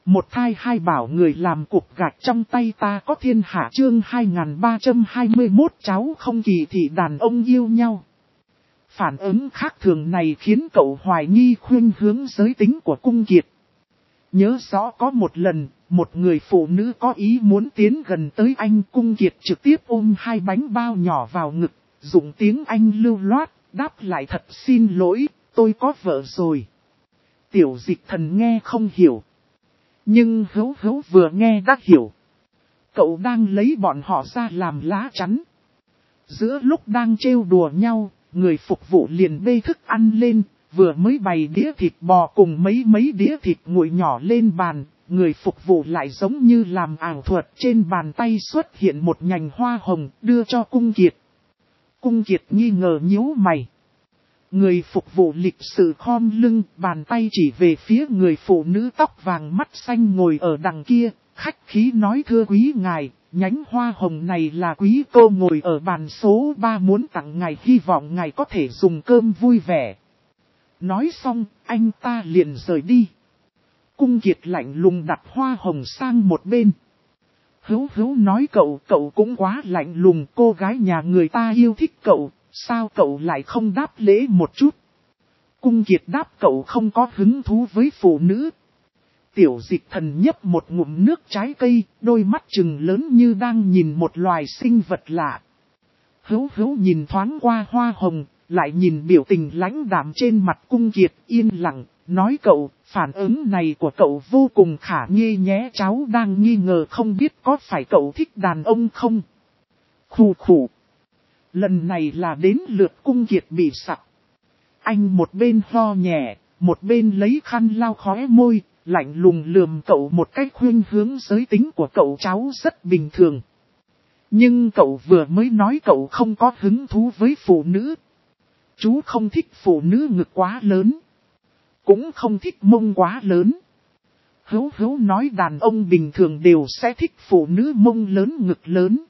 Một thai hai bảo người làm cục gạch trong tay ta có thiên hạ chương 2321 cháu không kỳ thị đàn ông yêu nhau. Phản ứng khác thường này khiến cậu hoài nghi khuynh hướng giới tính của Cung Kiệt. Nhớ rõ có một lần, một người phụ nữ có ý muốn tiến gần tới anh. Cung Kiệt trực tiếp ôm hai bánh bao nhỏ vào ngực, dùng tiếng Anh lưu loát, đáp lại thật xin lỗi, tôi có vợ rồi. Tiểu Dịch Thần nghe không hiểu. Nhưng Hữu Hữu vừa nghe đã hiểu. Cậu đang lấy bọn họ ra làm lá chắn. Giữa lúc đang trêu đùa nhau, người phục vụ liền bê thức ăn lên, vừa mới bày đĩa thịt bò cùng mấy đĩa thịt nguội nhỏ lên bàn. Người phục vụ lại giống như làm ảo thuật, trên bàn tay xuất hiện một nhành hoa hồng đưa cho Cung Kiệt. Cung Kiệt nghi ngờ nhíu mày. Người phục vụ lịch sự khom lưng, bàn tay chỉ về phía người phụ nữ tóc vàng mắt xanh ngồi ở đằng kia, khách khí nói thưa quý ngài, nhánh hoa hồng này là quý cô ngồi ở bàn số 3 muốn tặng ngài, hy vọng ngài có thể dùng cơm vui vẻ. Nói xong, anh ta liền rời đi. Cung Kiệt lạnh lùng đặt hoa hồng sang một bên. Hữu Hữu nói cậu cũng quá lạnh lùng, cô gái nhà người ta yêu thích cậu. Sao cậu lại không đáp lễ một chút? Cung Kiệt đáp cậu không có hứng thú với phụ nữ. Tiểu Dịch Thần nhấp một ngụm nước trái cây, đôi mắt trừng lớn như đang nhìn một loài sinh vật lạ. Hữu Hữu nhìn thoáng qua hoa hồng, lại nhìn biểu tình lãnh đạm trên mặt Cung Kiệt, yên lặng, nói cậu, phản ứng này của cậu vô cùng khả nghi nhé, cháu đang nghi ngờ không biết có phải cậu thích đàn ông không? Khù khù. Lần này là đến lượt Cung Kiệt bị sặc. Anh một bên ho nhẹ, một bên lấy khăn lau khóe môi, lạnh lùng lườm cậu một cách khuyên hướng giới tính của cậu cháu rất bình thường. Nhưng cậu vừa mới nói cậu không có hứng thú với phụ nữ. Chú không thích phụ nữ ngực quá lớn. Cũng không thích mông quá lớn. Hữu Hữu nói đàn ông bình thường đều sẽ thích phụ nữ mông lớn ngực lớn.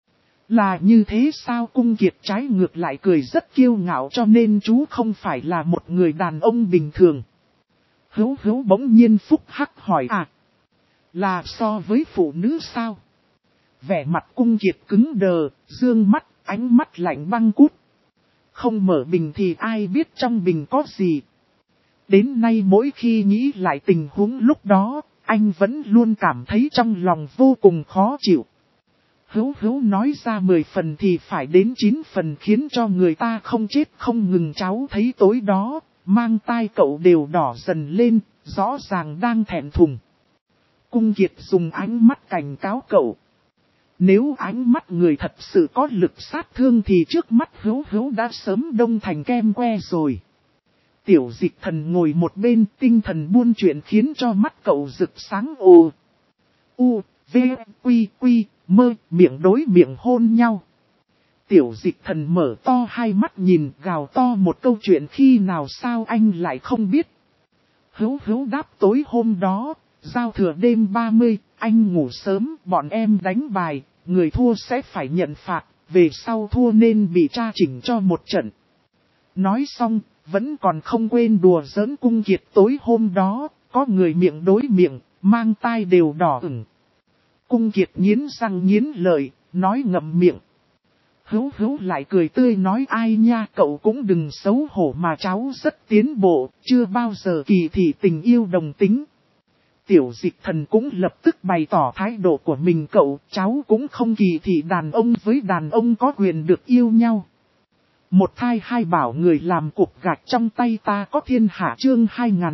Là như thế sao? Cung Kiệt trái ngược lại cười rất kiêu ngạo, cho nên chú không phải là một người đàn ông bình thường. Hữu Hữu bỗng nhiên phúc hắc hỏi là so với phụ nữ sao? Vẻ mặt Cung Kiệt cứng đờ, dương mắt, ánh mắt lạnh băng cút. Không mở bình thì ai biết trong bình có gì. Đến nay mỗi khi nghĩ lại tình huống lúc đó, anh vẫn luôn cảm thấy trong lòng vô cùng khó chịu. Hữu Hữu nói ra 10 phần thì phải đến 9 phần khiến cho người ta không chết không ngừng. Cháu thấy tối đó, mang tai cậu đều đỏ dần lên, rõ ràng đang thẹn thùng. Cung Kiệt dùng ánh mắt cảnh cáo cậu. Nếu ánh mắt người thật sự có lực sát thương thì trước mắt Hữu Hữu đã sớm đông thành kem que rồi. Tiểu Dịch Thần ngồi một bên, tinh thần buôn chuyện khiến cho mắt cậu rực sáng. Ồ, u, v, quy, quy, mơ, miệng đối miệng hôn nhau. Tiểu Dịch Thần mở to hai mắt nhìn, gào to một câu chuyện khi nào sao anh lại không biết. Hữu Hữu đáp tối hôm đó, giao thừa đêm 30, anh ngủ sớm, bọn em đánh bài, người thua sẽ phải nhận phạt, về sau thua nên bị tra chỉnh cho một trận. Nói xong, vẫn còn không quên đùa giỡn Cung Kiệt tối hôm đó, có người miệng đối miệng, mang tai đều đỏ ửng. Cung Kiệt nghiến răng nghiến lợi, nói ngậm miệng. Hữu Hữu lại cười tươi nói ai nha, cậu cũng đừng xấu hổ mà cháu rất tiến bộ, chưa bao giờ kỳ thị tình yêu đồng tính. Tiểu Dịch Thần cũng lập tức bày tỏ thái độ của mình, cậu, cháu cũng không kỳ thị đàn ông với đàn ông có quyền được yêu nhau. Một thai hai bảo người làm cục gạch trong tay ta có thiên hạ chương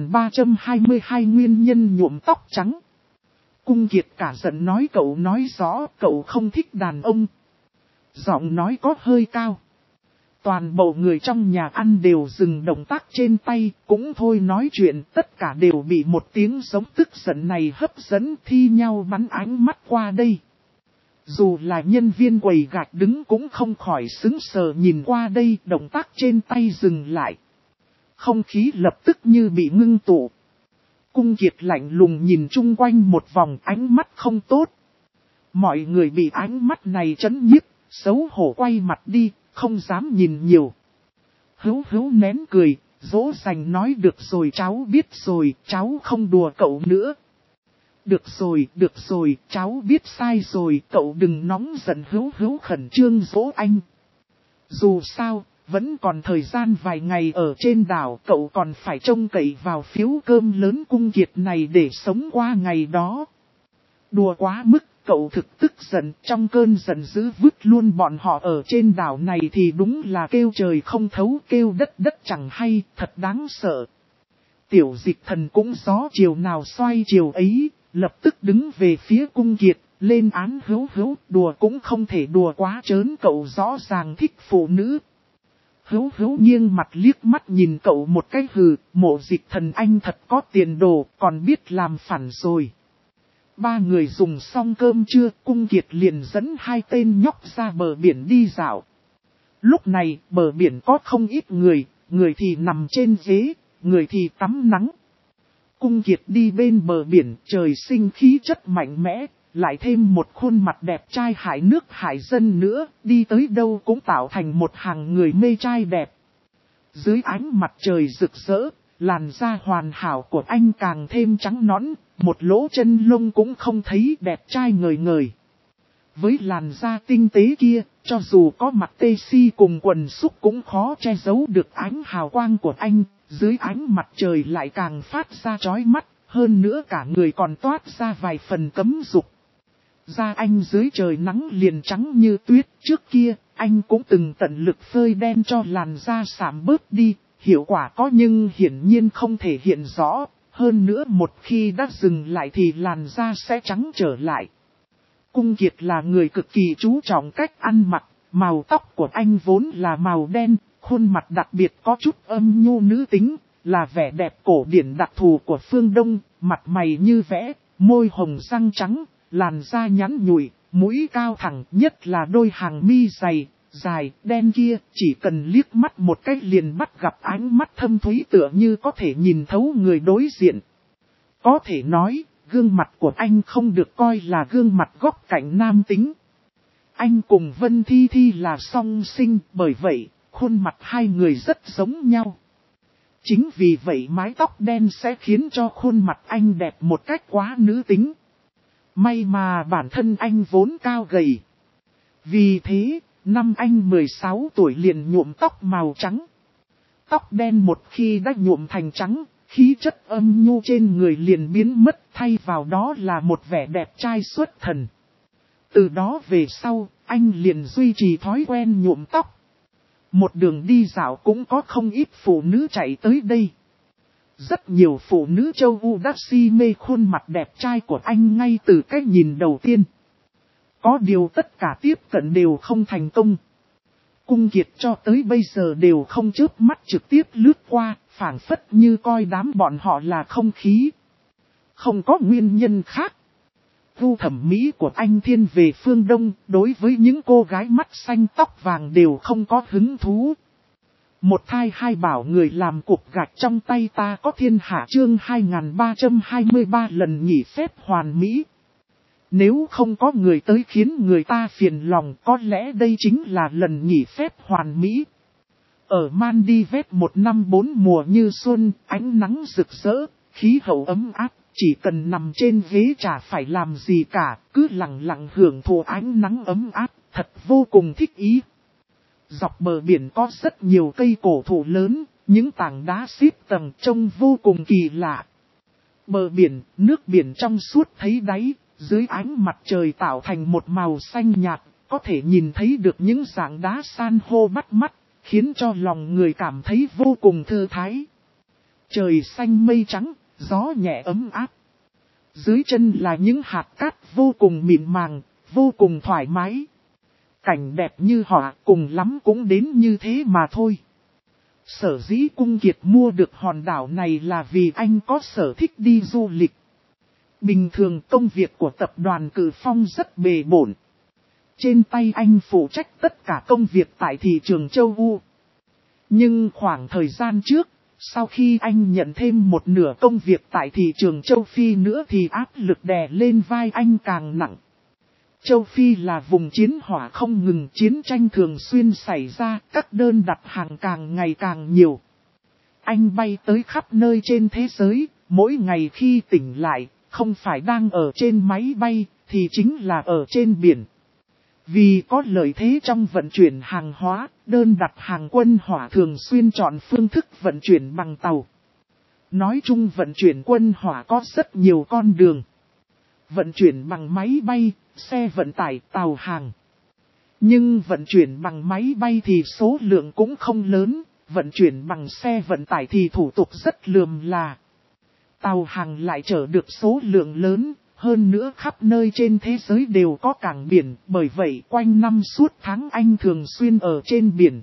2322 nguyên nhân nhuộm tóc trắng. Cung Kiệt cả giận nói cậu nói rõ cậu không thích đàn ông. Giọng nói có hơi cao. Toàn bộ người trong nhà ăn đều dừng động tác trên tay, cũng thôi nói chuyện, tất cả đều bị một tiếng giống tức giận này hấp dẫn, thi nhau bắn ánh mắt qua đây. Dù là nhân viên quầy gạch đứng cũng không khỏi sững sờ nhìn qua đây, động tác trên tay dừng lại. Không khí lập tức như bị ngưng tụ. Cung Kiệt lạnh lùng nhìn chung quanh một vòng, ánh mắt không tốt. Mọi người bị ánh mắt này chấn nhiếp, xấu hổ quay mặt đi, không dám nhìn nhiều. Hữu Hữu nén cười, dỗ dành nói được rồi cháu biết rồi, cháu không đùa cậu nữa. Được rồi, cháu biết sai rồi, cậu đừng nóng giận. Hữu Hữu khẩn trương dỗ anh. Dù sao, vẫn còn thời gian vài ngày ở trên đảo, cậu còn phải trông cậy vào phiếu cơm lớn Cung Kiệt này để sống qua ngày đó. Đùa quá mức, cậu thực tức giận, trong cơn giận dữ vứt luôn bọn họ ở trên đảo này thì đúng là kêu trời không thấu, kêu đất chẳng hay, thật đáng sợ. Tiểu Dịch Thần cũng gió chiều nào xoay chiều ấy, lập tức đứng về phía Cung Kiệt, lên án Hữu Hữu, đùa cũng không thể đùa quá trớn, cậu rõ ràng thích phụ nữ. Hữu Hữu nghiêng mặt liếc mắt nhìn cậu một cái hừ, Mộ Dịch Thần anh thật có tiền đồ, còn biết làm phản rồi. Ba người dùng xong cơm trưa, Cung Kiệt liền dẫn hai tên nhóc ra bờ biển đi dạo. Lúc này, bờ biển có không ít người thì nằm trên ghế, người thì tắm nắng. Cung Kiệt đi bên bờ biển, trời sinh khí chất mạnh mẽ, lại thêm một khuôn mặt đẹp trai hại nước hại dân nữa, đi tới đâu cũng tạo thành một hàng người mê trai đẹp. Dưới ánh mặt trời rực rỡ, làn da hoàn hảo của anh càng thêm trắng nõn, một lỗ chân lông cũng không thấy, đẹp trai ngời ngời. Với làn da tinh tế kia, cho dù có mặt tê si cùng quần súc cũng khó che giấu được ánh hào quang của anh, dưới ánh mặt trời lại càng phát ra chói mắt, hơn nữa cả người còn toát ra vài phần cấm dục. Da anh dưới trời nắng liền trắng như tuyết, trước kia, anh cũng từng tận lực phơi đen cho làn da giảm bớt đi, hiệu quả có nhưng hiển nhiên không thể hiện rõ, hơn nữa một khi đã dừng lại thì làn da sẽ trắng trở lại. Cung Kiệt là người cực kỳ chú trọng cách ăn mặc, màu tóc của anh vốn là màu đen, khuôn mặt đặc biệt có chút âm nhu nữ tính, là vẻ đẹp cổ điển đặc thù của phương Đông, mặt mày như vẽ, môi hồng răng trắng, làn da nhắn nhụi, mũi cao thẳng, nhất là đôi hàng mi dày, dài, đen kia, chỉ cần liếc mắt một cái liền bắt gặp ánh mắt thâm thúy tựa như có thể nhìn thấu người đối diện. Có thể nói, gương mặt của anh không được coi là gương mặt góc cạnh nam tính. Anh cùng Vân Thi Thi là song sinh, bởi vậy, khuôn mặt hai người rất giống nhau. Chính vì vậy mái tóc đen sẽ khiến cho khuôn mặt anh đẹp một cách quá nữ tính. May mà bản thân anh vốn cao gầy. Vì thế, năm anh 16 tuổi liền nhuộm tóc màu trắng. Tóc đen một khi đã nhuộm thành trắng, khí chất âm nhu trên người liền biến mất, thay vào đó là một vẻ đẹp trai xuất thần. Từ đó về sau, anh liền duy trì thói quen nhuộm tóc. Một đường đi dạo cũng có không ít phụ nữ chạy tới đây. Rất nhiều phụ nữ châu Âu đã si mê khuôn mặt đẹp trai của anh ngay từ cái nhìn đầu tiên. Có điều tất cả tiếp cận đều không thành công. Cung Kiệt cho tới bây giờ đều không chớp mắt trực tiếp lướt qua, phảng phất như coi đám bọn họ là không khí. Không có nguyên nhân khác. Gu thẩm mỹ của anh thiên về phương Đông, đối với những cô gái mắt xanh tóc vàng đều không có hứng thú. Một thai hai bảo người làm cục gạch trong tay ta có thiên hạ chương 2323 lần nghỉ phép hoàn mỹ. Nếu không có người tới khiến người ta phiền lòng, có lẽ đây chính là lần nghỉ phép hoàn mỹ. Ở Maldives một năm bốn mùa như xuân, ánh nắng rực rỡ, khí hậu ấm áp, chỉ cần nằm trên ghế chả phải làm gì cả, cứ lặng lặng hưởng thụ ánh nắng ấm áp, thật vô cùng thích ý. Dọc bờ biển có rất nhiều cây cổ thụ lớn, những tảng đá xếp tầng trông vô cùng kỳ lạ. Bờ biển, nước biển trong suốt thấy đáy, dưới ánh mặt trời tạo thành một màu xanh nhạt, có thể nhìn thấy được những dạng đá san hô bắt mắt, khiến cho lòng người cảm thấy vô cùng thư thái. Trời xanh mây trắng, gió nhẹ ấm áp. Dưới chân là những hạt cát vô cùng mịn màng, vô cùng thoải mái. Cảnh đẹp như họa, cùng lắm cũng đến như thế mà thôi. Sở dĩ Cung Kiệt mua được hòn đảo này là vì anh có sở thích đi du lịch. Bình thường công việc của tập đoàn Cử Phong rất bề bộn. Trên tay anh phụ trách tất cả công việc tại thị trường châu Âu. Nhưng khoảng thời gian trước, sau khi anh nhận thêm một nửa công việc tại thị trường châu Phi nữa thì áp lực đè lên vai anh càng nặng. Châu Phi là vùng chiến hỏa không ngừng, chiến tranh thường xuyên xảy ra, các đơn đặt hàng càng ngày càng nhiều. Anh bay tới khắp nơi trên thế giới, mỗi ngày khi tỉnh lại, không phải đang ở trên máy bay, thì chính là ở trên biển. Vì có lợi thế trong vận chuyển hàng hóa, đơn đặt hàng quân hỏa thường xuyên chọn phương thức vận chuyển bằng tàu. Nói chung vận chuyển quân hỏa có rất nhiều con đường. Vận chuyển bằng máy bay, xe vận tải, tàu hàng. Nhưng vận chuyển bằng máy bay thì số lượng cũng không lớn, vận chuyển bằng xe vận tải thì thủ tục rất lườm là. Tàu hàng lại chở được số lượng lớn, hơn nữa khắp nơi trên thế giới đều có cảng biển, bởi vậy quanh năm suốt tháng anh thường xuyên ở trên biển.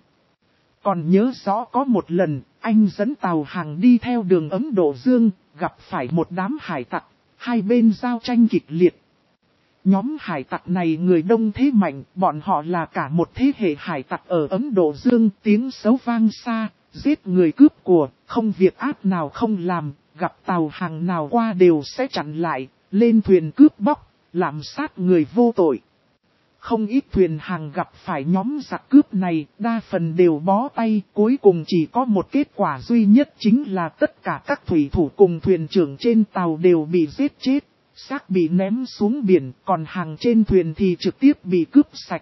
Còn nhớ rõ có một lần, anh dẫn tàu hàng đi theo đường Ấn Độ Dương, gặp phải một đám hải tặc, hai bên giao tranh kịch liệt. Nhóm hải tặc này người đông thế mạnh, bọn họ là cả một thế hệ hải tặc ở Ấn Độ Dương, tiếng xấu vang xa, giết người cướp của, không việc ác nào không làm, gặp tàu hàng nào qua đều sẽ chặn lại, lên thuyền cướp bóc, làm sát người vô tội. Không ít thuyền hàng gặp phải nhóm giặc cướp này, đa phần đều bó tay, cuối cùng chỉ có một kết quả duy nhất chính là tất cả các thủy thủ cùng thuyền trưởng trên tàu đều bị giết chết, xác bị ném xuống biển, còn hàng trên thuyền thì trực tiếp bị cướp sạch.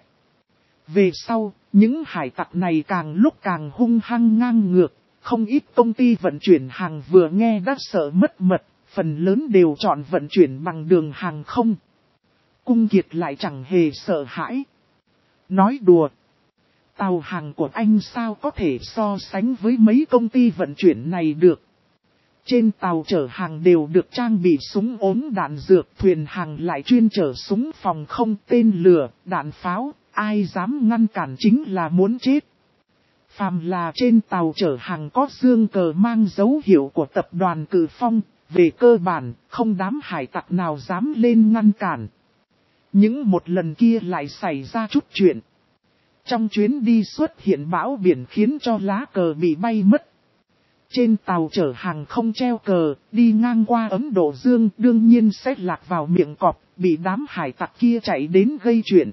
Về sau, những hải tặc này càng lúc càng hung hăng ngang ngược, không ít công ty vận chuyển hàng vừa nghe đã sợ mất mật, phần lớn đều chọn vận chuyển bằng đường hàng không. Cung Kiệt lại chẳng hề sợ hãi. Nói đùa. Tàu hàng của anh sao có thể so sánh với mấy công ty vận chuyển này được. Trên tàu chở hàng đều được trang bị súng ốm đạn dược, thuyền hàng lại chuyên chở súng phòng không, tên lửa, đạn pháo, ai dám ngăn cản chính là muốn chết. Phàm là trên tàu chở hàng có dương cờ mang dấu hiệu của tập đoàn Cự Phong, về cơ bản, không đám hải tặc nào dám lên ngăn cản. Nhưng một lần kia lại xảy ra chút chuyện. Trong chuyến đi xuất hiện bão biển khiến cho lá cờ bị bay mất. Trên tàu chở hàng không treo cờ, đi ngang qua Ấn Độ Dương đương nhiên sẽ lạc vào miệng cọp, bị đám hải tặc kia chạy đến gây chuyện.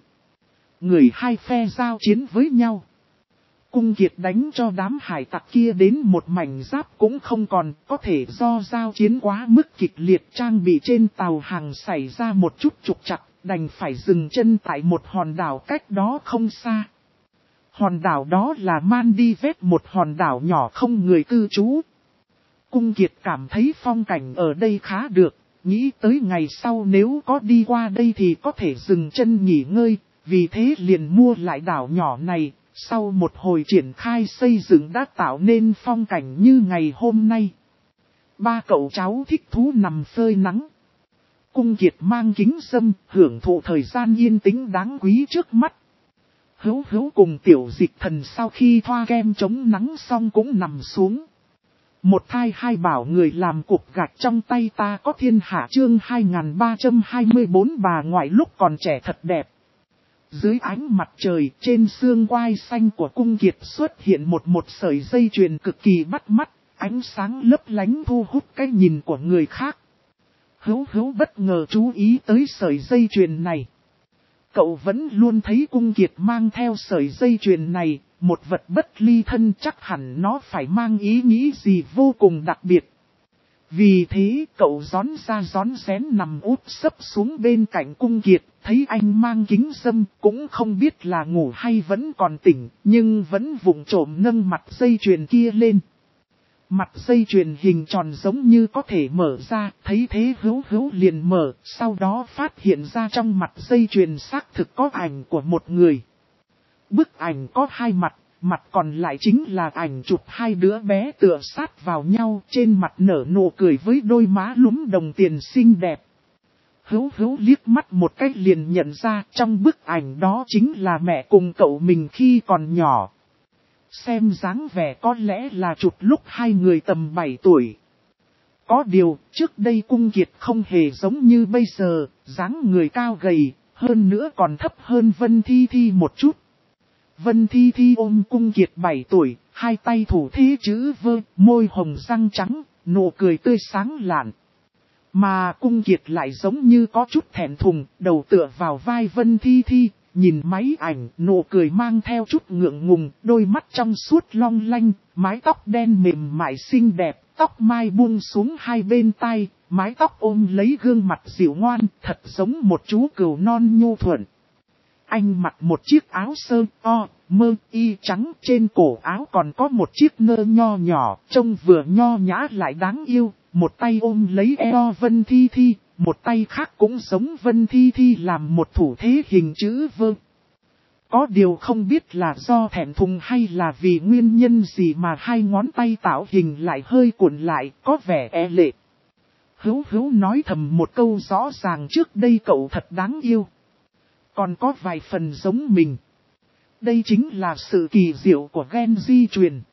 Người hai phe giao chiến với nhau. Cung Kiệt đánh cho đám hải tặc kia đến một mảnh giáp cũng không còn, có thể do giao chiến quá mức kịch liệt, trang bị trên tàu hàng xảy ra một chút trục trặc, đành phải dừng chân tại một hòn đảo cách đó không xa. Hòn đảo đó là Maldives, một hòn đảo nhỏ không người cư trú. Cung Kiệt cảm thấy phong cảnh ở đây khá được, nghĩ tới ngày sau nếu có đi qua đây thì có thể dừng chân nghỉ ngơi, vì thế liền mua lại đảo nhỏ này. Sau một hồi triển khai xây dựng đã tạo nên phong cảnh như ngày hôm nay. Ba cậu cháu thích thú nằm phơi nắng. Cung Kiệt mang kính râm, hưởng thụ thời gian yên tĩnh đáng quý trước mắt. Hữu cùng Tiểu Dịch Thần sau khi thoa kem chống nắng xong cũng nằm xuống. Một thai hai bảo người làm cục gạch trong tay ta có thiên hạ chương 2324 bà ngoại lúc còn trẻ thật đẹp. Dưới ánh mặt trời, trên xương quai xanh của Cung Kiệt xuất hiện một sợi dây chuyền cực kỳ bắt mắt, ánh sáng lấp lánh thu hút cái nhìn của người khác. Hữu bất ngờ chú ý tới sợi dây chuyền này. Cậu vẫn luôn thấy Cung Kiệt mang theo sợi dây chuyền này, một vật bất ly thân, chắc hẳn nó phải mang ý nghĩ gì vô cùng đặc biệt. Vì thế cậu rón ra rón rén nằm úp sấp xuống bên cạnh Cung Kiệt, thấy anh mang kính râm, cũng không biết là ngủ hay vẫn còn tỉnh, nhưng vẫn vụng trộm nâng mặt dây chuyền kia lên. Mặt dây chuyền hình tròn giống như có thể mở ra, thấy thế Hữu liền mở, sau đó phát hiện ra trong mặt dây chuyền xác thực có ảnh của một người. Bức ảnh có hai mặt. Mặt còn lại chính là ảnh chụp hai đứa bé tựa sát vào nhau, trên mặt nở nụ cười với đôi má lúm đồng tiền xinh đẹp. Hữu liếc mắt một cách liền nhận ra trong bức ảnh đó chính là mẹ cùng cậu mình khi còn nhỏ. Xem dáng vẻ có lẽ là chụp lúc hai người tầm 7 tuổi. Có điều, trước đây Cung Kiệt không hề giống như bây giờ, dáng người cao gầy, hơn nữa còn thấp hơn Vân Thi một chút. Vân Thi ôm Cung Kiệt 7 tuổi, hai tay thủ thế chữ V, môi hồng răng trắng, nụ cười tươi sáng lạn. Mà Cung Kiệt lại giống như có chút thẹn thùng, đầu tựa vào vai Vân Thi, nhìn máy ảnh, nụ cười mang theo chút ngượng ngùng, đôi mắt trong suốt long lanh, mái tóc đen mềm mại xinh đẹp, tóc mai buông xuống hai bên tai, mái tóc ôm lấy gương mặt dịu ngoan, thật giống một chú cừu non nhu thuận. Anh mặc một chiếc áo sơ mơ y trắng, trên cổ áo còn có một chiếc nơ nho nhỏ, trông vừa nho nhã lại đáng yêu, một tay ôm lấy eo Vân Thi Thi, một tay khác cũng giống Vân Thi Thi làm một thủ thế hình chữ V. Có điều không biết là do thẹn thùng hay là vì nguyên nhân gì mà hai ngón tay tạo hình lại hơi cuộn lại, có vẻ e lệ. Hữu Hữu nói thầm một câu rõ ràng trước đây cậu thật đáng yêu. Còn có vài phần giống mình. Đây chính là sự kỳ diệu của gen di truyền.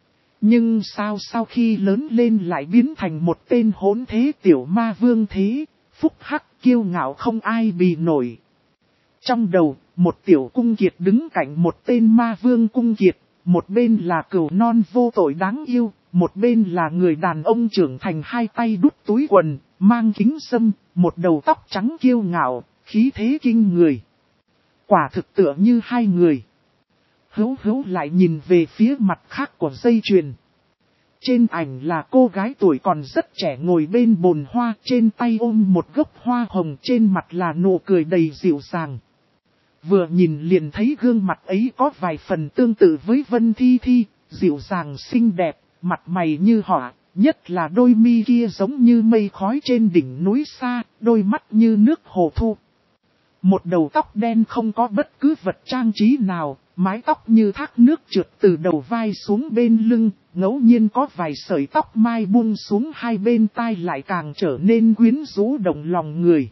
Nhưng sao sau khi lớn lên lại biến thành một tên hỗn thế tiểu ma vương thế, phúc hắc kiêu ngạo không ai bì nổi. Trong đầu, một tiểu cung kiệt đứng cạnh một tên ma vương cung kiệt, một bên là cừu non vô tội đáng yêu, một bên là người đàn ông trưởng thành hai tay đút túi quần, mang kính sâm, một đầu tóc trắng kiêu ngạo, khí thế kinh người. Quả thực tựa như hai người. Hữu Hữu lại nhìn về phía mặt khác của dây chuyền. Trên ảnh là cô gái tuổi còn rất trẻ ngồi bên bồn hoa, trên tay ôm một gốc hoa hồng, trên mặt là nụ cười đầy dịu dàng. Vừa nhìn liền thấy gương mặt ấy có vài phần tương tự với Vân Thi Thi, dịu dàng xinh đẹp, mặt mày như họa, nhất là đôi mi kia giống như mây khói trên đỉnh núi xa, đôi mắt như nước hồ thu. Một đầu tóc đen không có bất cứ vật trang trí nào, mái tóc như thác nước trượt từ đầu vai xuống bên lưng, ngẫu nhiên có vài sợi tóc mai buông xuống hai bên tai lại càng trở nên quyến rũ động lòng người.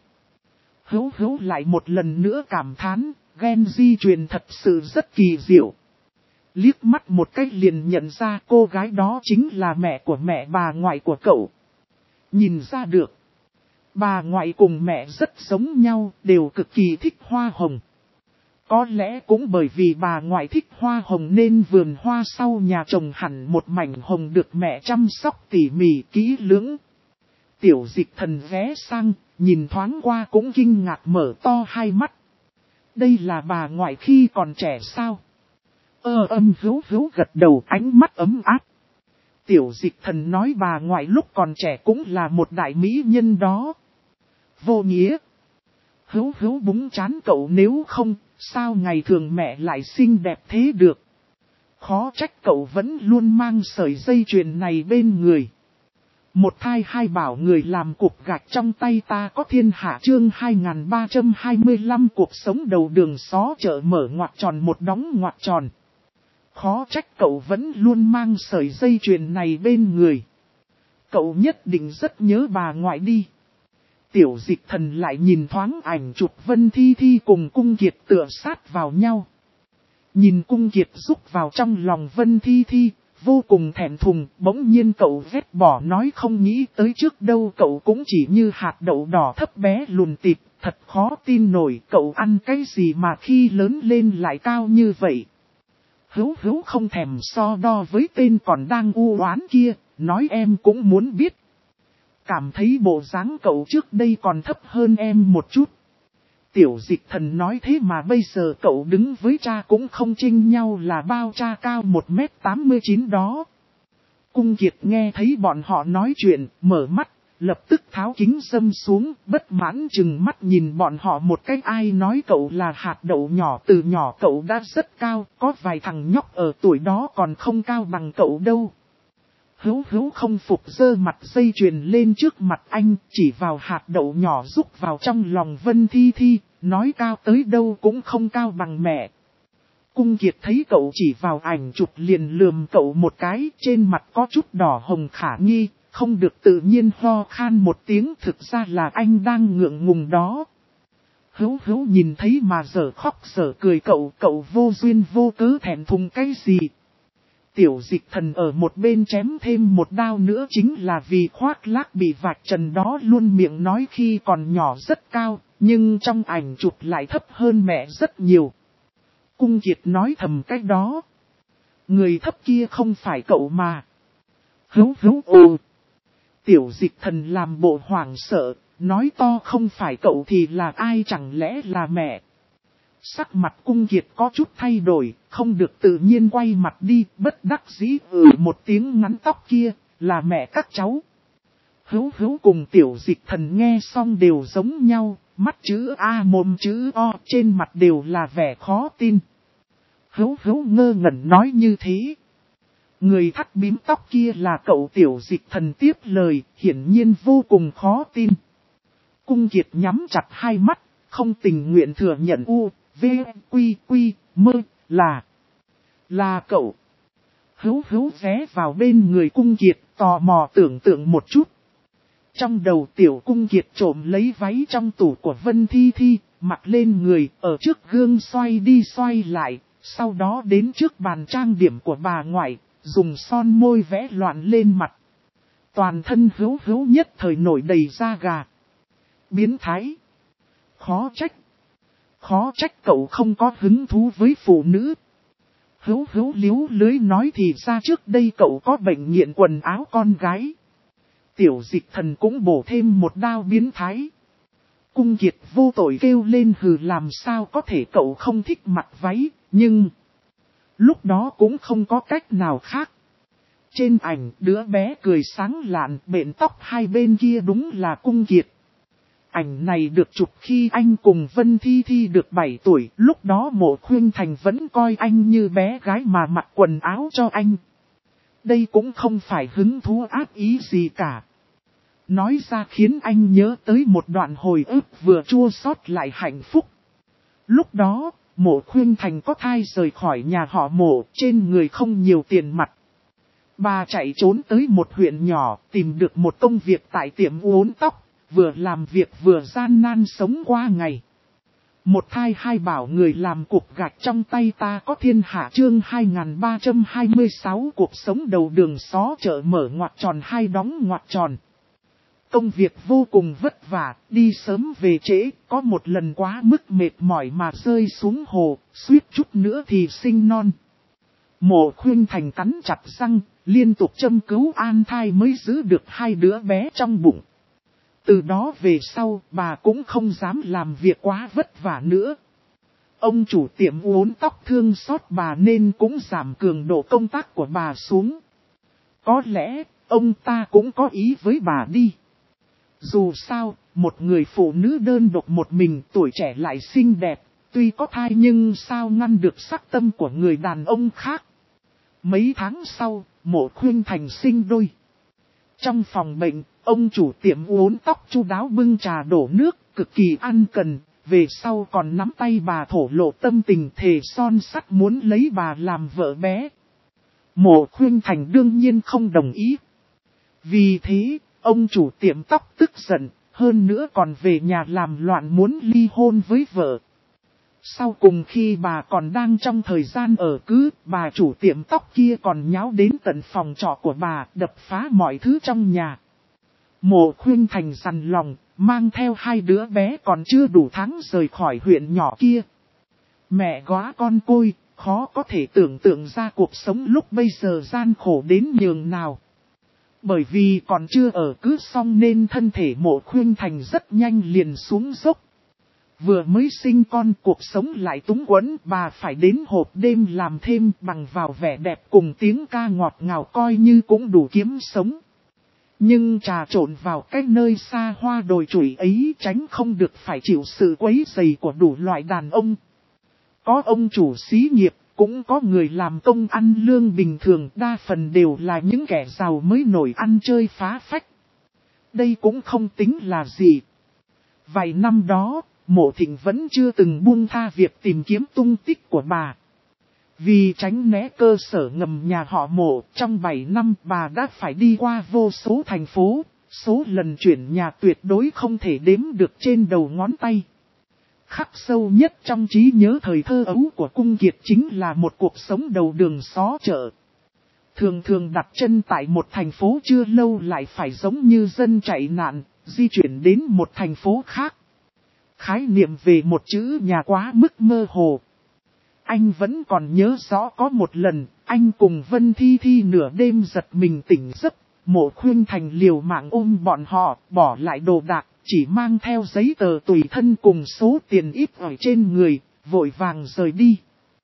Hữu Hữu lại một lần nữa cảm thán, gen di truyền thật sự rất kỳ diệu. Liếc mắt một cách liền nhận ra cô gái đó chính là mẹ của mẹ bà ngoại của cậu. Nhìn ra được, bà ngoại cùng mẹ rất giống nhau, đều cực kỳ thích hoa hồng. Có lẽ cũng bởi vì bà ngoại thích hoa hồng nên vườn hoa sau nhà trồng hẳn một mảnh hồng được mẹ chăm sóc tỉ mỉ kỹ lưỡng. Tiểu Dịch Thần ghé sang, nhìn thoáng qua cũng kinh ngạc mở to hai mắt. Đây là bà ngoại khi còn trẻ sao? Hữu Hữu gật đầu, ánh mắt ấm áp. Tiểu Dịch Thần nói bà ngoại lúc còn trẻ cũng là một đại mỹ nhân đó. Vô nghĩa. Hữu Hữu búng chán cậu, nếu không, sao ngày thường mẹ lại xinh đẹp thế được? Khó trách cậu vẫn luôn mang sợi dây chuyền này bên người. Một thai hai bảo người làm cục gạch trong tay ta có thiên hạ chương 2325 cuộc sống đầu đường xó chợ mở ngoặc tròn một đóng ngoặc tròn. Khó trách cậu vẫn luôn mang sợi dây chuyền này bên người. Cậu nhất định rất nhớ bà ngoại đi. Tiểu Dịch Thần lại nhìn thoáng ảnh chụp Vân Thi Thi cùng Cung Kiệt tựa sát vào nhau. Nhìn Cung Kiệt rúc vào trong lòng Vân Thi Thi, vô cùng thẹn thùng, bỗng nhiên cậu vét bỏ nói không nghĩ tới trước đâu cậu cũng chỉ như hạt đậu đỏ thấp bé lùn tịt, thật khó tin nổi cậu ăn cái gì mà khi lớn lên lại cao như vậy. Hữu Hữu không thèm so đo với tên còn đang u oán kia, nói em cũng muốn biết. Cảm thấy bộ dáng cậu trước đây còn thấp hơn em một chút. Tiểu Dịch Thần nói thế mà bây giờ cậu đứng với cha cũng không chênh nhau là bao, cha cao 1m89 đó. Cung Kiệt nghe thấy bọn họ nói chuyện, mở mắt, lập tức tháo kính râm xuống, bất mãn chừng mắt nhìn bọn họ một cách, ai nói cậu là hạt đậu nhỏ, từ nhỏ cậu đã rất cao, có vài thằng nhóc ở tuổi đó còn không cao bằng cậu đâu. Hữu Hữu không phục giơ mặt dây chuyền lên trước mặt anh, chỉ vào hạt đậu nhỏ rúc vào trong lòng Vân Thi Thi, nói cao tới đâu cũng không cao bằng mẹ. Cung Kiệt thấy cậu chỉ vào ảnh chụp liền lườm cậu một cái, trên mặt có chút đỏ hồng khả nghi, không được tự nhiên ho khan một tiếng, thực ra là anh đang ngượng ngùng đó. Hữu Hữu nhìn thấy mà dở khóc dở cười cậu, cậu vô duyên vô cớ thẹn thùng cái gì. Tiểu Dịch Thần ở một bên chém thêm một đao nữa chính là vì khoác lác bị vạch trần đó luôn miệng nói khi còn nhỏ rất cao, nhưng trong ảnh chụp lại thấp hơn mẹ rất nhiều. Cung Kiệt nói thầm cách đó. Người thấp kia không phải cậu mà. Hữu Hữu ồ. Tiểu Dịch Thần làm bộ hoảng sợ, nói to không phải cậu thì là ai, chẳng lẽ là mẹ. Sắc mặt Cung Kiệt có chút thay đổi, không được tự nhiên quay mặt đi, bất đắc dĩ một tiếng ngắn tóc kia, là mẹ các cháu. Hữu Hữu cùng Tiểu Dịch Thần nghe xong đều giống nhau, mắt chữ A mồm chữ O, trên mặt đều là vẻ khó tin. Hữu Hữu ngơ ngẩn nói như thế. Người thắt bím tóc kia là cậu Tiểu Dịch Thần tiếp lời, hiển nhiên vô cùng khó tin. Cung Kiệt nhắm chặt hai mắt, không tình nguyện thừa nhận V, Quy, Mơ, là cậu. Hữu Hữu ghé vào bên người Cung Kiệt, tò mò tưởng tượng một chút. Trong đầu Tiểu Cung Kiệt trộm lấy váy trong tủ của Vân Thi Thi, mặc lên người, ở trước gương xoay đi xoay lại, sau đó đến trước bàn trang điểm của bà ngoại, dùng son môi vẽ loạn lên mặt. Toàn thân Hữu Hữu nhất thời nổi đầy da gà. Biến thái. Khó trách cậu không có hứng thú với phụ nữ. Hữu Hữu liếu lưới nói thì ra trước đây cậu có bệnh nghiện quần áo con gái. Tiểu Dịch Thần cũng bổ thêm một đao biến thái. Cung Kiệt vô tội kêu lên hừ, làm sao có thể cậu không thích mặc váy, nhưng lúc đó cũng không có cách nào khác. Trên ảnh đứa bé cười sáng lạn, bện tóc hai bên kia đúng là Cung Kiệt. Ảnh này được chụp khi anh cùng Vân Thi Thi được 7 tuổi, lúc đó Mộ Khuyên Thành vẫn coi anh như bé gái mà mặc quần áo cho anh. Đây cũng không phải hứng thú ác ý gì cả. Nói ra khiến anh nhớ tới một đoạn hồi ức vừa chua xót lại hạnh phúc. Lúc đó, Mộ Khuyên Thành có thai rời khỏi nhà họ Mộ, trên người không nhiều tiền mặt. Bà chạy trốn tới một huyện nhỏ, tìm được một công việc tại tiệm uốn tóc, vừa làm việc vừa gian nan sống qua ngày. Một thai hai bảo người làm cục gạch trong tay ta có thiên hạ chương 2326 cuộc sống đầu đường xó chợ mở ngoặc tròn hai đóng ngoặc tròn. Công việc vô cùng vất vả, đi sớm về trễ, có một lần quá mức mệt mỏi mà rơi xuống hồ, suýt chút nữa thì sinh non. Mộ Khuyên Thành cắn chặt răng, liên tục châm cứu an thai mới giữ được hai đứa bé trong bụng. Từ đó về sau, bà cũng không dám làm việc quá vất vả nữa. Ông chủ tiệm uốn tóc thương xót bà nên cũng giảm cường độ công tác của bà xuống. Có lẽ, ông ta cũng có ý với bà đi. Dù sao, một người phụ nữ đơn độc một mình, tuổi trẻ lại xinh đẹp, tuy có thai nhưng sao ngăn được sắc tâm của người đàn ông khác. Mấy tháng sau, Mộ Khuyên Thành sinh đôi. Trong phòng bệnh, ông chủ tiệm uốn tóc chu đáo bưng trà đổ nước, cực kỳ ân cần, về sau còn nắm tay bà thổ lộ tâm tình thề son sắt muốn lấy bà làm vợ bé. Mộ Khuyên Thành đương nhiên không đồng ý. Vì thế, ông chủ tiệm tóc tức giận, hơn nữa còn về nhà làm loạn muốn ly hôn với vợ. Sau cùng khi bà còn đang trong thời gian ở cứ, bà chủ tiệm tóc kia còn nháo đến tận phòng trọ của bà, đập phá mọi thứ trong nhà. Mộ Khuyên Thành dằn lòng, mang theo hai đứa bé còn chưa đủ tháng rời khỏi huyện nhỏ kia. Mẹ góa con côi, khó có thể tưởng tượng ra cuộc sống lúc bây giờ gian khổ đến nhường nào. Bởi vì còn chưa ở cứ xong nên thân thể Mộ Khuyên Thành rất nhanh liền xuống dốc. Vừa mới sinh con cuộc sống lại túng quẫn, bà phải đến hộp đêm làm thêm bằng vào vẻ đẹp cùng tiếng ca ngọt ngào coi như cũng đủ kiếm sống. Nhưng trà trộn vào cái nơi xa hoa đồi trụi ấy tránh không được phải chịu sự quấy rầy của đủ loại đàn ông. Có ông chủ xí nghiệp, cũng có người làm công ăn lương bình thường, đa phần đều là những kẻ giàu mới nổi ăn chơi phá phách. Đây cũng không tính là gì. Vài năm đó, Mộ Thịnh vẫn chưa từng buông tha việc tìm kiếm tung tích của bà. Vì tránh né cơ sở ngầm nhà họ Mộ, trong 7 năm bà đã phải đi qua vô số thành phố, số lần chuyển nhà tuyệt đối không thể đếm được trên đầu ngón tay. Khắc sâu nhất trong trí nhớ thời thơ ấu của Cung Kiệt chính là một cuộc sống đầu đường xó chợ. Thường thường đặt chân tại một thành phố chưa lâu lại phải giống như dân chạy nạn, di chuyển đến một thành phố khác. Khái niệm về một chữ nhà quá mức mơ hồ. Anh vẫn còn nhớ rõ có một lần, anh cùng Vân Thi Thi nửa đêm giật mình tỉnh giấc, Mộ Khuyên Thành liều mạng ôm bọn họ, bỏ lại đồ đạc, chỉ mang theo giấy tờ tùy thân cùng số tiền ít ở trên người, vội vàng rời đi.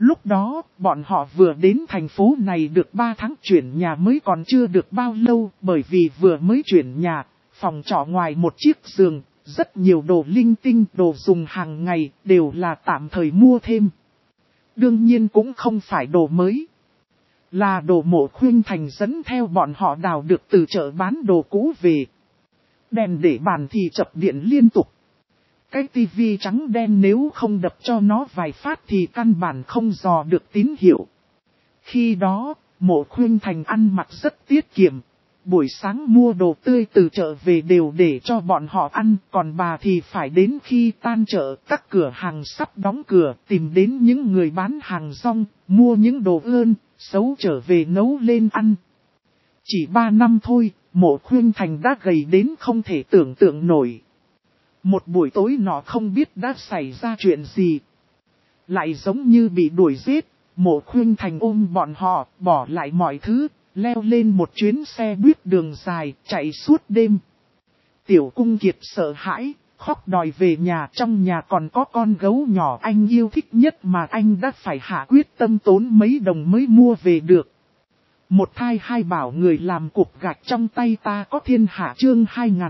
Lúc đó, bọn họ vừa đến thành phố này được 3 tháng chuyển nhà mới còn chưa được bao lâu, bởi vì vừa mới chuyển nhà, phòng trọ ngoài một chiếc giường, rất nhiều đồ linh tinh, đồ dùng hàng ngày, đều là tạm thời mua thêm. Đương nhiên cũng không phải đồ mới. Là đồ Mộ Khuynh Thành dẫn theo bọn họ đào được từ chợ bán đồ cũ về. Đèn để bàn thì chập điện liên tục. Cái tivi trắng đen nếu không đập cho nó vài phát thì căn bản không dò được tín hiệu. Khi đó, Mộ Khuynh Thành ăn mặc rất tiết kiệm. Buổi sáng mua đồ tươi từ chợ về đều để cho bọn họ ăn, còn bà thì phải đến khi tan chợ, các cửa hàng sắp đóng cửa, tìm đến những người bán hàng rong, mua những đồ ơn, xấu trở về nấu lên ăn. Chỉ 3 năm thôi, Mộ Khuynh Thành đã gầy đến không thể tưởng tượng nổi. Một buổi tối nọ không biết đã xảy ra chuyện gì. Lại giống như bị đuổi giết, Mộ Khuynh Thành ôm bọn họ, bỏ lại mọi thứ, leo lên một chuyến xe buýt đường dài, chạy suốt đêm. Tiểu Cung Kiệt sợ hãi, khóc đòi về nhà, trong nhà còn có con gấu nhỏ anh yêu thích nhất mà anh đã phải hạ quyết tâm tốn mấy đồng mới mua về được. Một thai hai bảo người làm cục gạch trong tay ta có thiên hạ chương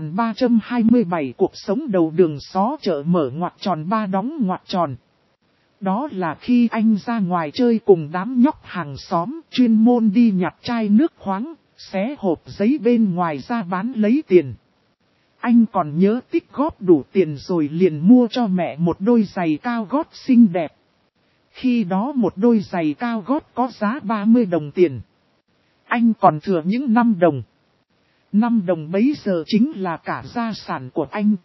2327 cuộc sống đầu đường xó chợ mở ngoặc tròn ba đóng ngoặc tròn. Đó là khi anh ra ngoài chơi cùng đám nhóc hàng xóm chuyên môn đi nhặt chai nước khoáng, xé hộp giấy bên ngoài ra bán lấy tiền. Anh còn nhớ tích góp đủ tiền rồi liền mua cho mẹ một đôi giày cao gót xinh đẹp. Khi đó một đôi giày cao gót có giá 30 đồng tiền. Anh còn thừa những 5 đồng. 5 đồng bấy giờ chính là cả gia sản của anh.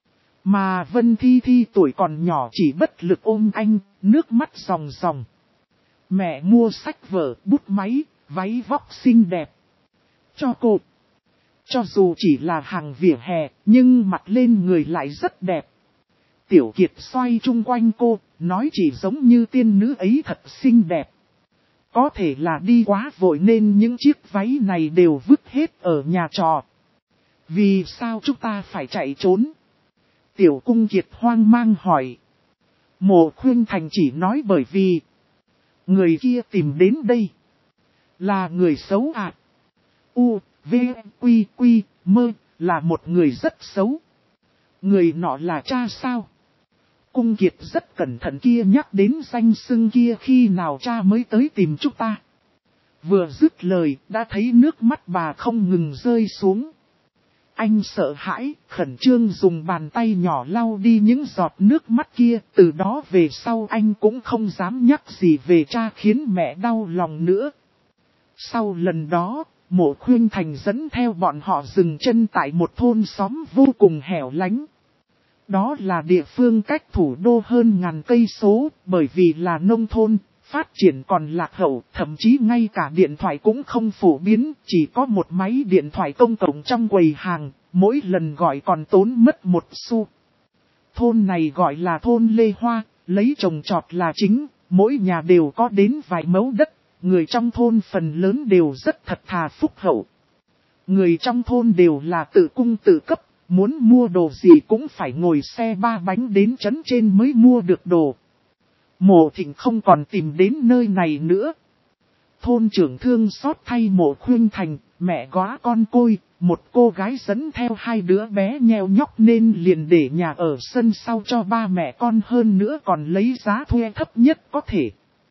Mà Vân Thi Thi tuổi còn nhỏ chỉ bất lực ôm anh, nước mắt ròng ròng. Mẹ mua sách vở, bút máy, váy vóc xinh đẹp. Cho cô. Cho dù chỉ là hàng vỉa hè, nhưng mặc lên người lại rất đẹp. Tiểu Kiệt xoay chung quanh cô, nói chỉ giống như tiên nữ ấy thật xinh đẹp. Có thể là đi quá vội nên những chiếc váy này đều vứt hết ở nhà trọ. Vì sao chúng ta phải chạy trốn? Tiểu Cung Kiệt hoang mang hỏi. Mộ Khuynh Thành chỉ nói bởi vì người kia tìm đến đây là người xấu à. U, V, Quy, Quy, Mơ là một người rất xấu. Người nọ là cha sao? Cung Kiệt rất cẩn thận kia nhắc đến danh xưng kia khi nào cha mới tới tìm chúng ta. Vừa dứt lời đã thấy nước mắt bà không ngừng rơi xuống. Anh sợ hãi, khẩn trương dùng bàn tay nhỏ lau đi những giọt nước mắt kia. Từ đó về sau anh cũng không dám nhắc gì về cha khiến mẹ đau lòng nữa. Sau lần đó, Mộ Khuynh Thành dẫn theo bọn họ dừng chân tại một thôn xóm vô cùng hẻo lánh. Đó là địa phương cách thủ đô hơn 1000 cây số, bởi vì là nông thôn, phát triển còn lạc hậu, thậm chí ngay cả điện thoại cũng không phổ biến, chỉ có một máy điện thoại công cộng trong quầy hàng, mỗi lần gọi còn tốn mất 1 xu. Thôn này gọi là thôn Lê Hoa, lấy trồng trọt là chính, mỗi nhà đều có đến vài mẫu đất, người trong thôn phần lớn đều rất thật thà phúc hậu. Người trong thôn đều là tự cung tự cấp. Muốn mua đồ gì cũng phải ngồi xe 3 bánh đến trấn trên mới mua được đồ. Mộ Thịnh không còn tìm đến nơi này nữa. Thôn trưởng thương xót thay Mộ Khuynh Thành, mẹ góa con côi, một cô gái dẫn theo 2 đứa bé nheo nhóc nên liền để nhà ở sân sau cho ba mẹ con, hơn nữa còn lấy giá thuê thấp nhất có thể.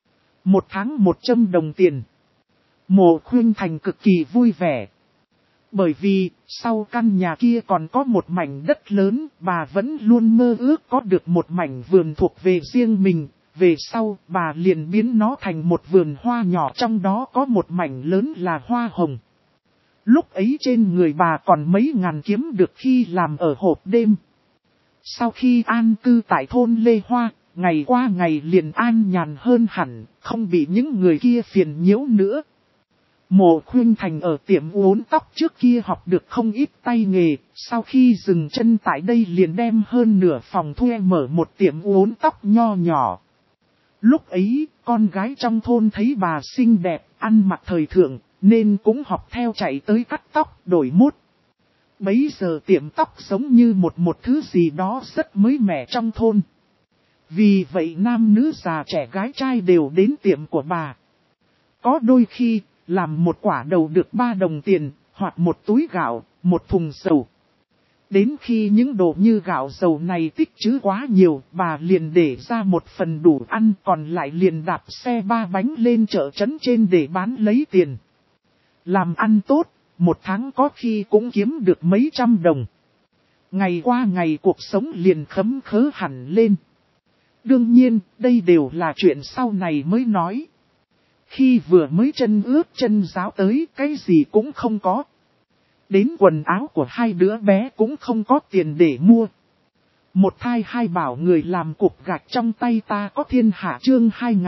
1 tháng 100 đồng tiền. Mộ Khuynh Thành cực kỳ vui vẻ. Bởi vì, sau căn nhà kia còn có một mảnh đất lớn, bà vẫn luôn mơ ước có được một mảnh vườn thuộc về riêng mình. Về sau, bà liền biến nó thành một vườn hoa nhỏ, trong đó có một mảnh lớn là hoa hồng. Lúc ấy trên người bà còn mấy ngàn kiếm được khi làm ở hộp đêm. Sau khi an cư tại thôn Lê Hoa, ngày qua ngày liền an nhàn hơn hẳn, không bị những người kia phiền nhiễu nữa. Mộ Khuynh Thành ở tiệm uốn tóc trước kia học được không ít tay nghề, sau khi dừng chân tại đây liền đem hơn nửa phòng thuê mở một tiệm uốn tóc nho nhỏ. Lúc ấy, con gái trong thôn thấy bà xinh đẹp, ăn mặc thời thượng, nên cũng học theo chạy tới cắt tóc, đổi mốt. Bấy giờ tiệm tóc giống như một thứ gì đó rất mới mẻ trong thôn. Vì vậy nam nữ già trẻ gái trai đều đến tiệm của bà. Có đôi khi, làm một quả đầu được 3 đồng tiền, hoặc một túi gạo, một thùng dầu. Đến khi những đồ như gạo dầu này tích trữ quá nhiều, bà liền để ra một phần đủ ăn, còn lại liền đạp xe 3 bánh lên chợ trấn trên để bán lấy tiền. Làm ăn tốt, một tháng có khi cũng kiếm được mấy trăm đồng. Ngày qua ngày cuộc sống liền khấm khớ hẳn lên. Đương nhiên, đây đều là chuyện sau này mới nói. Khi vừa mới chân ướt chân ráo tới, cái gì cũng không có. Đến quần áo của 2 đứa bé cũng không có tiền để mua. Một thai 2 bảo người làm cục gạch trong tay ta có thiên hạ chương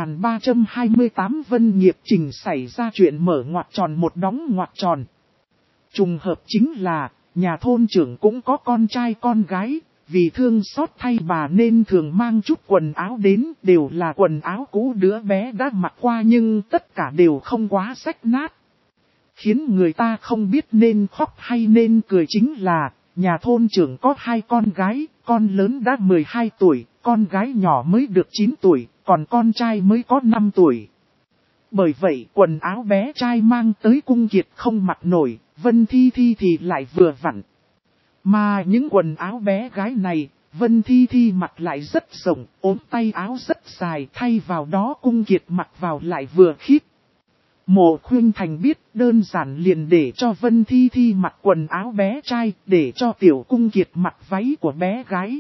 2328 Vân Nghiệp Trình xảy ra chuyện mở ngoặc tròn một đóng ngoặc tròn. Trùng hợp chính là, nhà thôn trưởng cũng có con trai con gái, vì thương xót thay bà nên thường mang chút quần áo đến, đều là quần áo cũ đứa bé đã mặc qua nhưng tất cả đều không quá rách nát. Khiến người ta không biết nên khóc hay nên cười chính là, nhà thôn trưởng có 2 con gái, con lớn đã 12 tuổi, con gái nhỏ mới được 9 tuổi, còn con trai mới có 5 tuổi. Bởi vậy quần áo bé trai mang tới cung kiệt không mặc nổi, Vân Thi Thi thì lại vừa vặn. Mà những quần áo bé gái này, Vân Thi Thi mặc lại rất rộng, ốm tay áo rất dài, thay vào đó cung kiệt mặc vào lại vừa khít. Mộ Khuynh Thành biết đơn giản liền để cho Vân Thi Thi mặc quần áo bé trai, để cho Tiểu Cung Kiệt mặc váy của bé gái.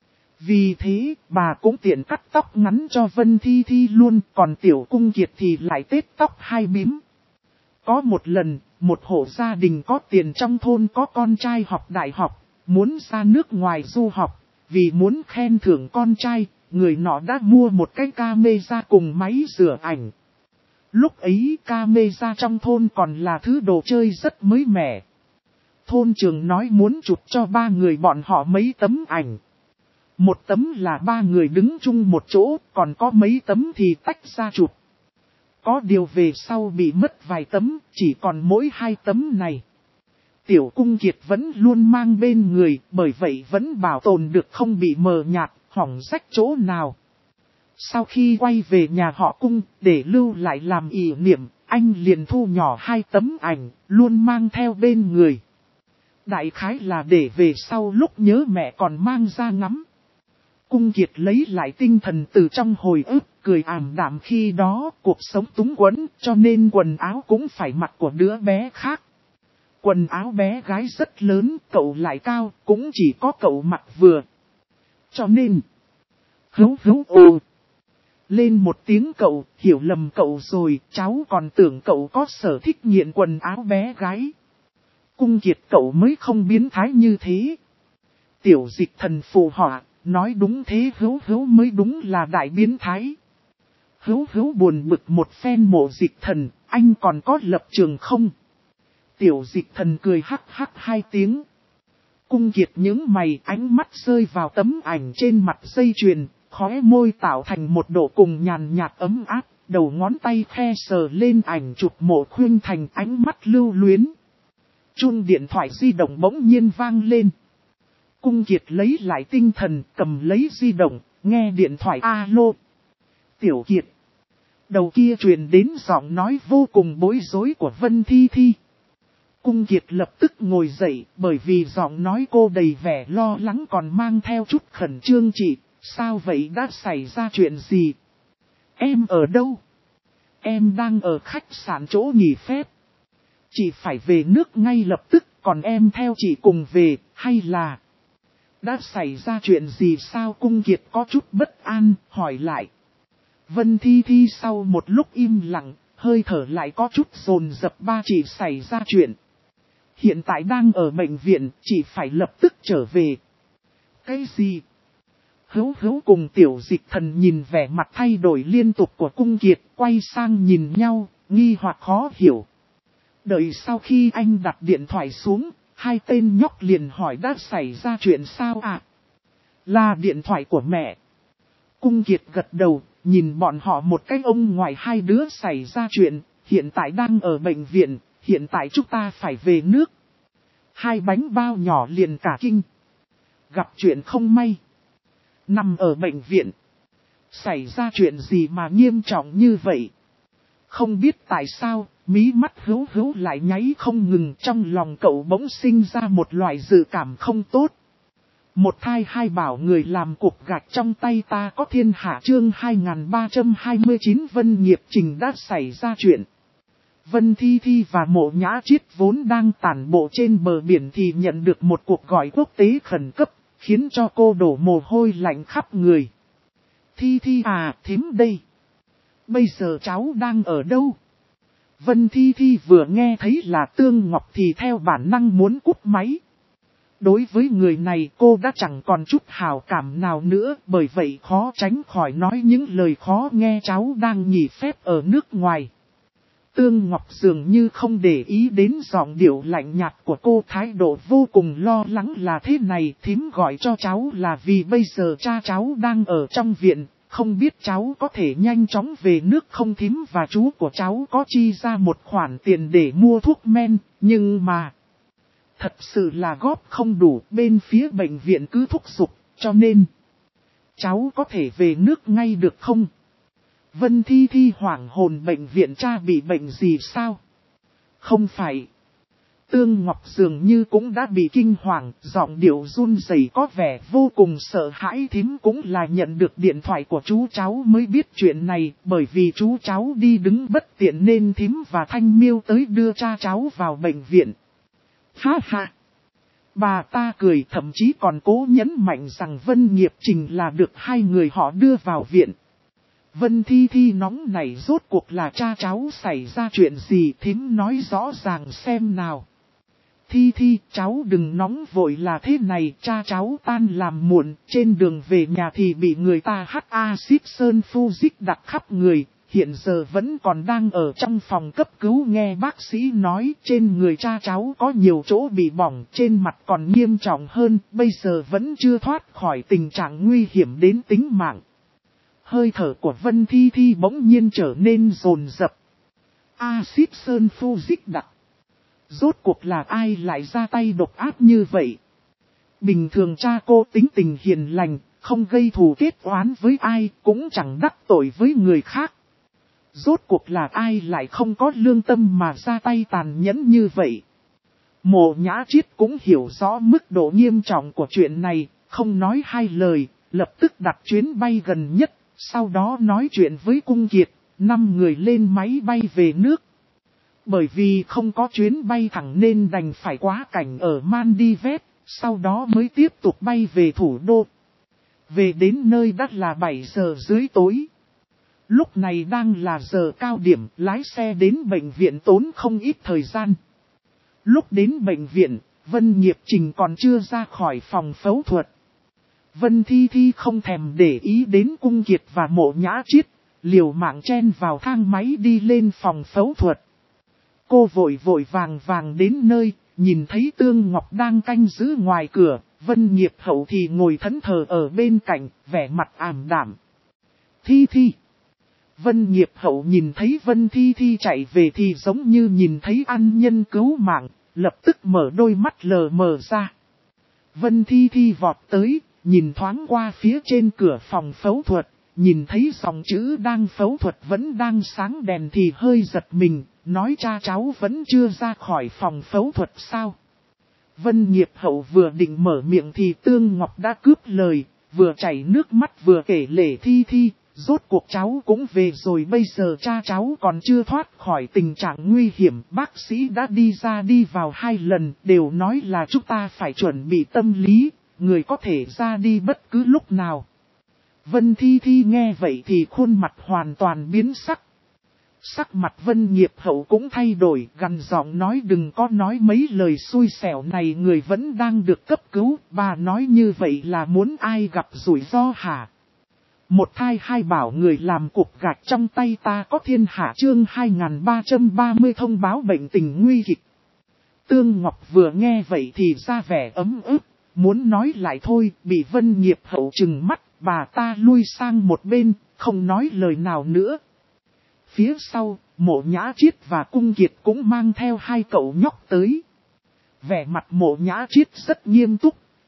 Vì thế, bà cũng tiện cắt tóc ngắn cho Vân Thi Thi luôn, còn Tiểu Cung Kiệt thì lại tết tóc 2 bím. Có một lần, một hộ gia đình có tiền trong thôn có con trai học đại học, muốn ra nước ngoài du học, vì muốn khen thưởng con trai, người nọ đã mua một cái camera cùng máy rửa ảnh. Lúc ấy camera trong thôn còn là thứ đồ chơi rất mới mẻ. Thôn trưởng nói muốn chụp cho 3 người bọn họ mấy tấm ảnh. Một tấm là 3 người đứng chung một chỗ, còn có mấy tấm thì tách ra chụp. Có điều về sau bị mất vài tấm, chỉ còn mỗi 2 tấm này. Tiểu Cung Kiệt vẫn luôn mang bên người, bởi vậy vẫn bảo tồn được không bị mờ nhạt, hỏng rách chỗ nào. Sau khi quay về nhà họ Cung, để lưu lại làm kỷ niệm, anh liền thu nhỏ 2 tấm ảnh, luôn mang theo bên người. Đại khái là để về sau lúc nhớ mẹ còn mang ra ngắm. Cung Kiệt lấy lại tinh thần từ trong hồi ức, cười ảm đạm khi đó cuộc sống túng quẫn, cho nên quần áo cũng phải mặc của đứa bé khác. Quần áo bé gái rất lớn, cậu lại cao, cũng chỉ có cậu mặc vừa. Cho nên, ô. Lên một tiếng cậu, hiểu lầm cậu rồi, cháu còn tưởng cậu có sở thích nghiện quần áo bé gái. Cung Kiệt cậu mới không biến thái như thế. Tiểu Dịch Thần phù họa, nói đúng thế Hữu mới đúng là đại biến thái. Hữu buồn bực một phen Mộ Dịch Thần, anh còn có lập trường không? Tiểu Dịch Thần cười hắc hắc 2 tiếng. Cung Kiệt nhướng mày, ánh mắt rơi vào tấm ảnh trên mặt dây chuyền. Khóe môi tạo thành một độ cùng nhàn nhạt ấm áp, đầu ngón tay khe sờ lên ảnh chụp Mộ Khuynh Thành, ánh mắt lưu luyến. Chuông điện thoại di động bỗng nhiên vang lên. Cung Kiệt lấy lại tinh thần, cầm lấy di động, nghe điện thoại alo. Tiểu Kiệt. Đầu kia truyền đến giọng nói vô cùng bối rối của Vân Thi Thi. Cung Kiệt lập tức ngồi dậy, bởi vì giọng nói cô đầy vẻ lo lắng còn mang theo chút khẩn trương. Chị, sao vậy, đã xảy ra chuyện gì? Em ở đâu? Em đang ở khách sạn chỗ nghỉ phép. Chị phải về nước ngay lập tức, còn em theo chị cùng về, hay là... Đã xảy ra chuyện gì sao? Cung Kiệt có chút bất an, hỏi lại. Vân Thi Thi sau một lúc im lặng, hơi thở lại có chút dồn dập. Ba chị xảy ra chuyện. Hiện tại đang ở bệnh viện, chị phải lập tức trở về. Cái gì? Hữu cùng Tiểu Dịch Thần nhìn vẻ mặt thay đổi liên tục của Cung Kiệt, quay sang nhìn nhau, nghi hoặc khó hiểu. Đợi sau khi anh đặt điện thoại xuống, 2 tên nhóc liền hỏi đã xảy ra chuyện sao ạ? Là điện thoại của mẹ. Cung Kiệt gật đầu, nhìn bọn họ một cái ông ngoài 2 đứa xảy ra chuyện, hiện tại đang ở bệnh viện, hiện tại chúng ta phải về nước. 2 bánh bao nhỏ liền cả kinh. Gặp chuyện không may. Nằm ở bệnh viện. Xảy ra chuyện gì mà nghiêm trọng như vậy? Không biết tại sao, mí mắt Hữu Hữu lại nháy không ngừng, trong lòng cậu bỗng sinh ra một loại dự cảm không tốt. Một thai hai bảo người làm cục gạch trong tay ta có thiên hạ chương 2329 Vân Nghiệp Trình đã xảy ra chuyện. Vân Thi Thi và Mộ Nhã Chiết vốn đang tản bộ trên bờ biển thì nhận được một cuộc gọi quốc tế khẩn cấp, khiến cho cô đổ mồ hôi lạnh khắp người. Thi Thi à, thím đây. Bây giờ cháu đang ở đâu? Vân Thi Thi vừa nghe thấy là Tương Ngọc thì theo bản năng muốn cúp máy. Đối với người này cô đã chẳng còn chút hảo cảm nào nữa, bởi vậy khó tránh khỏi nói những lời khó nghe cháu đang nghỉ phép ở nước ngoài. Tương Ngọc dường như không để ý đến giọng điệu lạnh nhạt của cô, thái độ vô cùng lo lắng là thế này, thím gọi cho cháu là vì bây giờ cha cháu đang ở trong viện, không biết cháu có thể nhanh chóng về nước không thím, và chú của cháu có chi ra một khoản tiền để mua thuốc men, nhưng mà thật sự là góp không đủ, bên phía bệnh viện cứ thúc giục, cho nên cháu có thể về nước ngay được không? Vân Thi Thi hoảng hồn, bệnh viện cha bị bệnh gì sao? Không phải. Tương Ngọc dường như cũng đã bị kinh hoàng, giọng điệu run rẩy có vẻ vô cùng sợ hãi. Thím cũng là nhận được điện thoại của chú cháu mới biết chuyện này, bởi vì chú cháu đi đứng bất tiện nên thím và Thanh Miêu tới đưa cha cháu vào bệnh viện. Ha ha! Bà ta cười, thậm chí còn cố nhấn mạnh rằng Vân Nghiệp Trình là được hai người họ đưa vào viện. Vân Thi Thi nóng nảy, rốt cuộc là cha cháu xảy ra chuyện gì, thím nói rõ ràng xem nào. Thi Thi, cháu đừng nóng vội, là thế này, cha cháu tan làm muộn, trên đường về nhà thì bị người ta hắt axit sơn fujic đặt khắp người, hiện giờ vẫn còn đang ở trong phòng cấp cứu. Nghe bác sĩ nói trên người cha cháu có nhiều chỗ bị bỏng, trên mặt còn nghiêm trọng hơn, bây giờ vẫn chưa thoát khỏi tình trạng nguy hiểm đến tính mạng. Hơi thở của Vân Thi Thi bỗng nhiên trở nên dồn dập. Axit sơn fujic đặc. Rốt cuộc là ai lại ra tay độc ác như vậy? Bình thường cha cô tính tình hiền lành, không gây thù kết oán với ai, cũng chẳng đắc tội với người khác. Rốt cuộc là ai lại không có lương tâm mà ra tay tàn nhẫn như vậy? Mộ Nhã Chiết cũng hiểu rõ mức độ nghiêm trọng của chuyện này, không nói hai lời, lập tức đặt chuyến bay gần nhất, sau đó nói chuyện với Cung Kiệt, 5 người lên máy bay về nước. Bởi vì không có chuyến bay thẳng nên đành phải quá cảnh ở Maldives, sau đó mới tiếp tục bay về thủ đô. Về đến nơi đã là 7 giờ dưới tối. Lúc này đang là giờ cao điểm, lái xe đến bệnh viện tốn không ít thời gian. Lúc đến bệnh viện, Vân Nghiệp Trình còn chưa ra khỏi phòng phẫu thuật. Vân Thi Thi không thèm để ý đến Cung Kiệt và Mộ Nhã Chiết, liều mạng chen vào thang máy đi lên phòng phẫu thuật. Cô vội vàng đến nơi, nhìn thấy Tương Ngọc đang canh giữ ngoài cửa, Vân Nghiệp Hậu thì ngồi thẫn thờ ở bên cạnh, vẻ mặt ảm đạm. Thi Thi. Vân Nghiệp Hậu nhìn thấy Vân Thi Thi chạy về thì giống như nhìn thấy ân nhân cứu mạng, lập tức mở đôi mắt lờ mờ ra. Vân Thi Thi vọt tới, nhìn thoáng qua phía trên cửa phòng phẫu thuật, nhìn thấy dòng chữ đang phẫu thuật vẫn đang sáng đèn thì hơi giật mình, nói cha cháu vẫn chưa ra khỏi phòng phẫu thuật sao? Vân Nghiệp Hậu vừa định mở miệng thì Tương Ngọc đã cướp lời, vừa chảy nước mắt vừa kể lể Thi Thi, rốt cuộc cháu cũng về rồi, bây giờ cha cháu còn chưa thoát khỏi tình trạng nguy hiểm, bác sĩ đã đi ra đi vào 2 lần, đều nói là chúng ta phải chuẩn bị tâm lý, người có thể ra đi bất cứ lúc nào. Vân Thi Thi nghe vậy thì khuôn mặt hoàn toàn biến sắc. Sắc mặt Vân Nghiệp Hậu cũng thay đổi, gằn giọng nói đừng có nói mấy lời xui xẻo này, người vẫn đang được cấp cứu, bà nói như vậy là muốn ai gặp rủi ro hả? Một thai hai bảo người làm cục gạch trong tay ta có thiên hạ chương 2330 thông báo bệnh tình nguy kịch. Tương Ngọc vừa nghe vậy thì ra vẻ ấm ức, muốn nói lại thôi, bị Vân Nghiệp Hậu trừng mắt, bà ta lui sang một bên, không nói lời nào nữa. Phía sau, Mộ Nhã Chiết và Cung Kiệt cũng mang theo 2 cậu nhóc tới. Vẻ mặt Mộ Nhã Chiết rất nghiêm túc,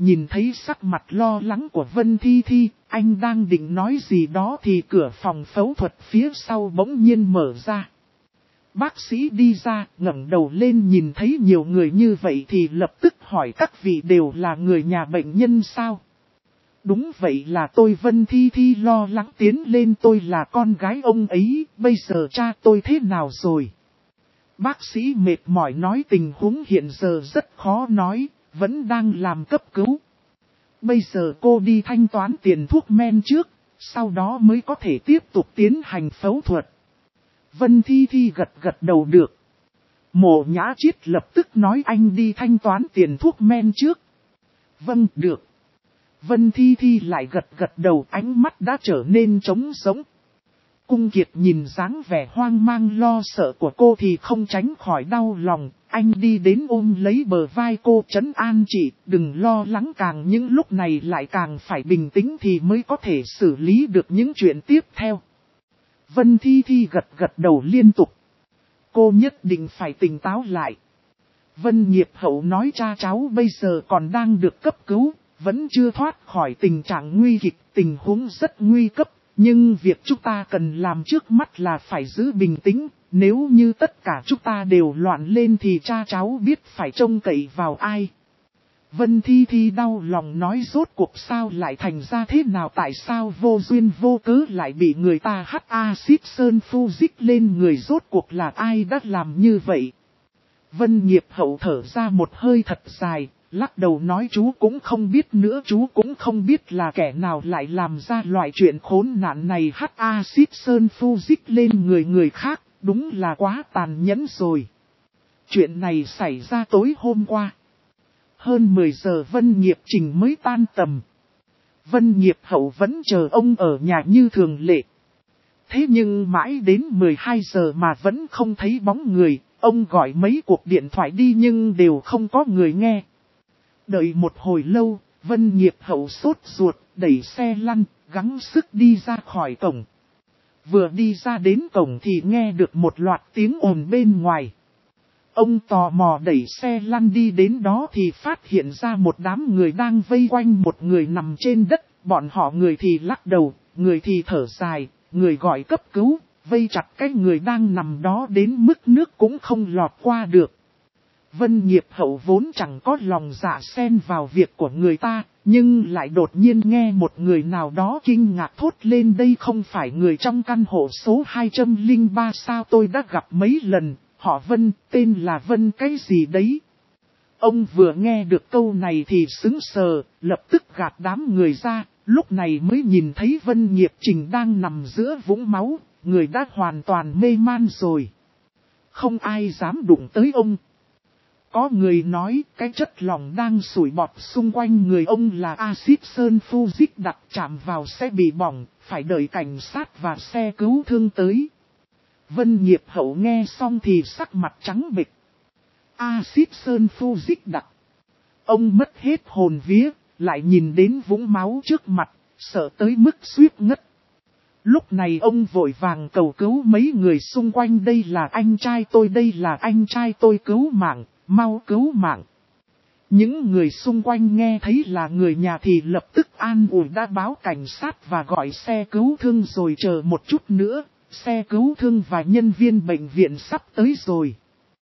nhìn thấy sắc mặt lo lắng của Vân Thi Thi, anh đang định nói gì đó thì cửa phòng phẫu thuật phía sau bỗng nhiên mở ra. Bác sĩ đi ra, ngẩng đầu lên nhìn thấy nhiều người như vậy thì lập tức hỏi các vị đều là người nhà bệnh nhân sao? Đúng vậy là tôi. Vân Thi Thi lo lắng tiến lên. Tôi là con gái ông ấy, bây giờ cha tôi thế nào rồi? Bác sĩ mệt mỏi nói tình huống hiện giờ rất khó nói, vẫn đang làm cấp cứu. Bây giờ cô đi thanh toán tiền thuốc men trước, sau đó mới có thể tiếp tục tiến hành phẫu thuật. Vân Thi Thi gật đầu được. Mộ Nhã Chiết lập tức nói anh đi thanh toán tiền thuốc men trước. Vâng, được. Vân Thi Thi lại gật đầu, ánh mắt đã trở nên trống rỗng. Cung Kiệt nhìn dáng vẻ hoang mang lo sợ của cô thì không tránh khỏi đau lòng. Anh đi đến ôm lấy bờ vai cô trấn an chị, đừng lo lắng, càng những lúc này lại càng phải bình tĩnh thì mới có thể xử lý được những chuyện tiếp theo. Vân Thi Thi gật đầu liên tục. Cô nhất định phải tỉnh táo lại. Vân Nghiệp Hậu nói cha cháu bây giờ còn đang được cấp cứu, vẫn chưa thoát khỏi tình trạng nguy kịch, tình huống rất nguy cấp. Nhưng việc chúng ta cần làm trước mắt là phải giữ bình tĩnh, nếu như tất cả chúng ta đều loạn lên thì cha cháu biết phải trông cậy vào ai. Vân Thi Thi đau lòng nói rốt cuộc sao lại thành ra thế nào, tại sao vô duyên vô cớ lại bị người ta hắt axit sơn fujic lên người, rốt cuộc là ai đã làm như vậy. Vân Nghiệp Hậu thở ra một hơi thật dài, lắc đầu nói chú cũng không biết nữa, chú cũng không biết là kẻ nào lại làm ra loại chuyện khốn nạn này, hắt axit sơn fujic lên người khác, đúng là quá tàn nhẫn rồi. Chuyện này xảy ra tối hôm qua. Hơn 10 giờ Vân Nghiệp Trình mới tan tầm. Vân Nghiệp Hậu vẫn chờ ông ở nhà như thường lệ. Thế nhưng mãi đến 12 giờ mà vẫn không thấy bóng người, ông gọi mấy cuộc điện thoại đi nhưng đều không có người nghe. Đợi một hồi lâu, Vân Nghiệp Hậu sốt ruột, đẩy xe lăn, gắng sức đi ra khỏi cổng. Vừa đi ra đến cổng thì nghe được một loạt tiếng ồn bên ngoài. Ông tò mò đẩy xe lăn đi đến đó thì phát hiện ra một đám người đang vây quanh một người nằm trên đất. Bọn họ người thì lắc đầu, người thì thở dài, người gọi cấp cứu, vây chặt cái người đang nằm đó đến mức nước cũng không lọt qua được. Vân Nghiệp Hậu vốn chẳng có lòng dạ xen vào việc của người ta, nhưng lại đột nhiên nghe một người nào đó kinh ngạc thốt lên, đây không phải người trong căn hộ số 203 sao, tôi đã gặp mấy lần. Họ Vân, tên là Vân cái gì đấy. Ông vừa nghe được câu này thì sững sờ, lập tức gạt đám người ra, lúc này mới nhìn thấy Vân Nghiệp Trình đang nằm giữa vũng máu, người đã hoàn toàn mê man rồi. Không ai dám đụng tới ông. Có người nói cái chất lỏng đang sủi bọt xung quanh người ông là axit sơn fujic đặc, chạm vào sẽ bị bỏng, phải đợi cảnh sát và xe cứu thương tới. Vân Nghiệp Hậu nghe xong thì sắc mặt trắng bệch. Axit sơn fujic đặc. Ông mất hết hồn vía, lại nhìn đến vũng máu trước mặt, sợ tới mức suýt ngất. Lúc này ông vội vàng cầu cứu mấy người xung quanh, đây là anh trai tôi, đây là anh trai tôi, cứu mạng, mau cứu mạng. Những người xung quanh nghe thấy là người nhà thì lập tức an ủi, đã báo cảnh sát và gọi xe cứu thương rồi, chờ một chút nữa, xe cứu thương và nhân viên bệnh viện sắp tới rồi.